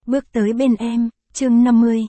Bước tới bên em, chương 50,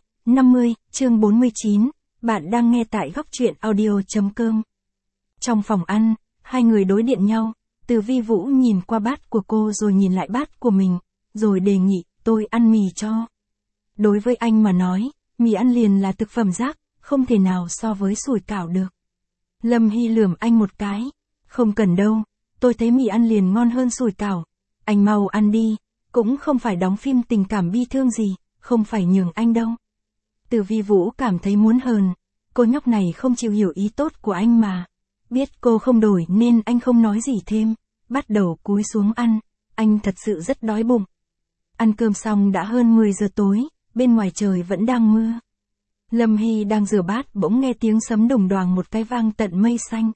chương 49, bạn đang nghe tại góc truyện audio.com. Trong phòng ăn, hai người đối điện nhau, Từ Vi Vũ nhìn qua bát của cô rồi nhìn lại bát của mình, rồi đề nghị, tôi ăn mì cho. Đối với anh mà nói, mì ăn liền là thực phẩm rác, không thể nào so với sủi cảo được. Lâm Hy lườm anh một cái, không cần đâu, tôi thấy mì ăn liền ngon hơn sủi cảo. Anh mau ăn đi, cũng không phải đóng phim tình cảm bi thương gì, không phải nhường anh đâu. Từ Vi Vũ cảm thấy muốn hờn, cô nhóc này không chịu hiểu ý tốt của anh mà. Biết cô không đổi nên anh không nói gì thêm, bắt đầu cúi xuống ăn, anh thật sự rất đói bụng. Ăn cơm xong đã hơn 10 giờ tối, bên ngoài trời vẫn đang mưa. Lâm Hy đang rửa bát bỗng nghe tiếng sấm đùng đoàng một cái vang tận mây xanh.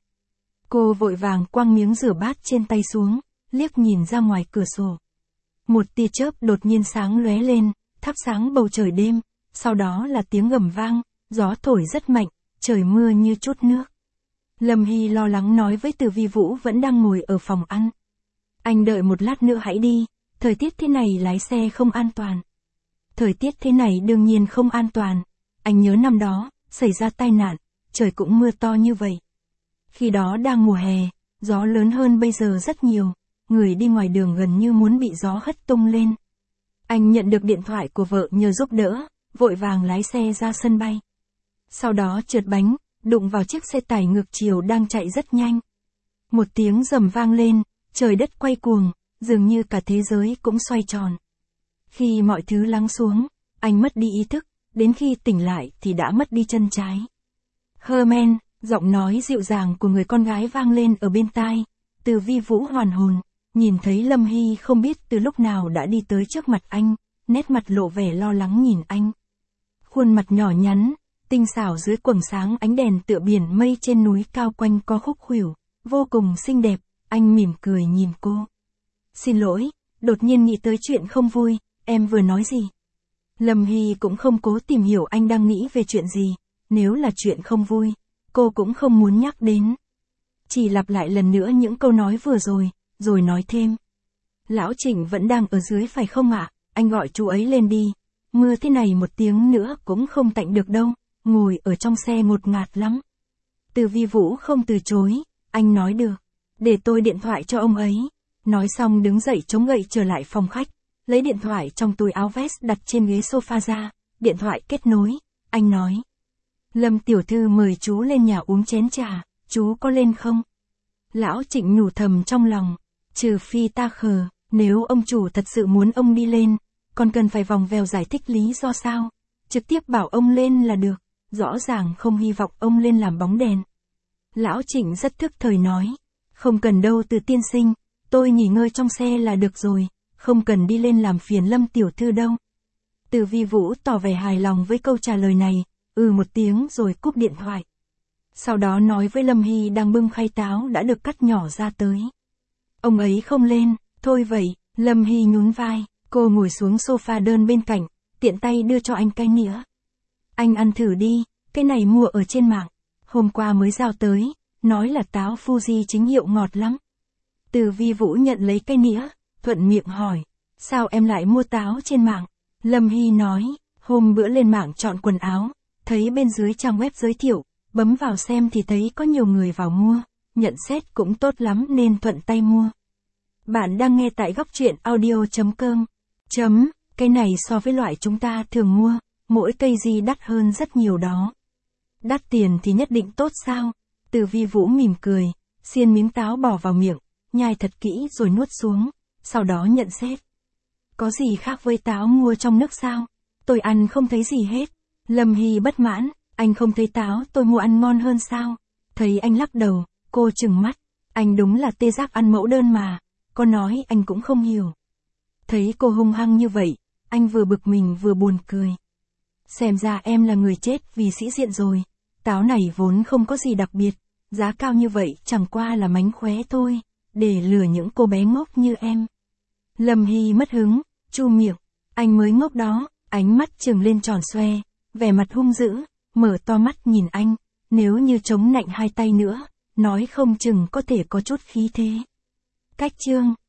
Cô vội vàng quăng miếng rửa bát trên tay xuống, liếc nhìn ra ngoài cửa sổ. Một tia chớp đột nhiên sáng lóe lên, thắp sáng bầu trời đêm, sau đó là tiếng gầm vang, gió thổi rất mạnh, trời mưa như chút nước. Lâm Hy lo lắng nói với Từ Vi Vũ vẫn đang ngồi ở phòng ăn. Anh đợi một lát nữa hãy đi, thời tiết thế này lái xe không an toàn. Thời tiết thế này đương nhiên không an toàn. Anh nhớ năm đó, xảy ra tai nạn, trời cũng mưa to như vậy. Khi đó đang mùa hè, gió lớn hơn bây giờ rất nhiều, người đi ngoài đường gần như muốn bị gió hất tung lên. Anh nhận được điện thoại của vợ nhờ giúp đỡ, vội vàng lái xe ra sân bay. Sau đó trượt bánh, đụng vào chiếc xe tải ngược chiều đang chạy rất nhanh. Một tiếng rầm vang lên, trời đất quay cuồng, dường như cả thế giới cũng xoay tròn. Khi mọi thứ lắng xuống, anh mất đi ý thức, đến khi tỉnh lại thì đã mất đi chân trái. Herman, giọng nói dịu dàng của người con gái vang lên ở bên tai. Từ Vi Vũ hoàn hồn, nhìn thấy Lâm Hy không biết từ lúc nào đã đi tới trước mặt anh, nét mặt lộ vẻ lo lắng nhìn anh. Khuôn mặt nhỏ nhắn, tinh xảo dưới quầng sáng ánh đèn tựa biển mây trên núi cao quanh co khúc khuỷu, vô cùng xinh đẹp, anh mỉm cười nhìn cô. Xin lỗi, đột nhiên nghĩ tới chuyện không vui, em vừa nói gì? Lâm Hy cũng không cố tìm hiểu anh đang nghĩ về chuyện gì, nếu là chuyện không vui, cô cũng không muốn nhắc đến. Chỉ lặp lại lần nữa những câu nói vừa rồi nói thêm. Lão Trịnh vẫn đang ở dưới phải không ạ? Anh gọi chú ấy lên đi. Mưa thế này một tiếng nữa cũng không tạnh được đâu, ngồi ở trong xe ngột ngạt lắm. Từ Vi Vũ không từ chối, anh nói được. Để tôi điện thoại cho ông ấy. Nói xong đứng dậy chống gậy trở lại phòng khách, lấy điện thoại trong túi áo vest đặt trên ghế sofa ra, điện thoại kết nối, anh nói. Lâm tiểu thư mời chú lên nhà uống chén trà, chú có lên không? Lão Trịnh nhủ thầm trong lòng, trừ phi ta khờ, nếu ông chủ thật sự muốn ông đi lên, còn cần phải vòng vèo giải thích lý do sao, trực tiếp bảo ông lên là được, rõ ràng không hy vọng ông lên làm bóng đèn. Lão Trịnh rất thức thời nói, không cần đâu Từ tiên sinh, tôi nghỉ ngơi trong xe là được rồi, không cần đi lên làm phiền Lâm tiểu thư đâu. Từ Vi Vũ tỏ vẻ hài lòng với câu trả lời này, một tiếng rồi cúp điện thoại. Sau đó nói với Lâm Hy đang bưng khay táo đã được cắt nhỏ ra tới. Ông ấy không lên, thôi vậy, Lâm Hy nhún vai, cô ngồi xuống sofa đơn bên cạnh, tiện tay đưa cho anh cái nĩa. Anh ăn thử đi, cái này mua ở trên mạng, hôm qua mới giao tới, nói là táo Fuji chính hiệu ngọt lắm. Từ Vi Vũ nhận lấy cái nĩa, thuận miệng hỏi, sao em lại mua táo trên mạng? Lâm Hy nói, hôm bữa lên mạng chọn quần áo, thấy bên dưới trang web giới thiệu, bấm vào xem thì thấy có nhiều người vào mua, nhận xét cũng tốt lắm nên thuận tay mua. Bạn đang nghe tại góc truyện audio.com. Cái này so với loại chúng ta thường mua, mỗi cây gì đắt hơn rất nhiều đó. Đắt tiền thì nhất định tốt sao? Từ Vi Vũ mỉm cười, xiên miếng táo bỏ vào miệng, nhai thật kỹ rồi nuốt xuống, sau đó nhận xét. Có gì khác với táo mua trong nước sao? Tôi ăn không thấy gì hết. Lâm Hy bất mãn, anh không thấy táo tôi mua ăn ngon hơn sao? Thấy anh lắc đầu, cô trừng mắt, anh đúng là tê giác ăn mẫu đơn mà, có nói anh cũng không hiểu. Thấy cô hung hăng như vậy, anh vừa bực mình vừa buồn cười. Xem ra em là người chết vì sĩ diện rồi, táo này vốn không có gì đặc biệt, giá cao như vậy chẳng qua là mánh khóe thôi, để lừa những cô bé ngốc như em. Lâm Hy mất hứng, chu miệng, anh mới ngốc đó, ánh mắt trừng lên tròn xoe, vẻ mặt hung dữ, mở to mắt nhìn anh, nếu như chống nạnh hai tay nữa, nói không chừng có thể có chút khí thế. Cách chương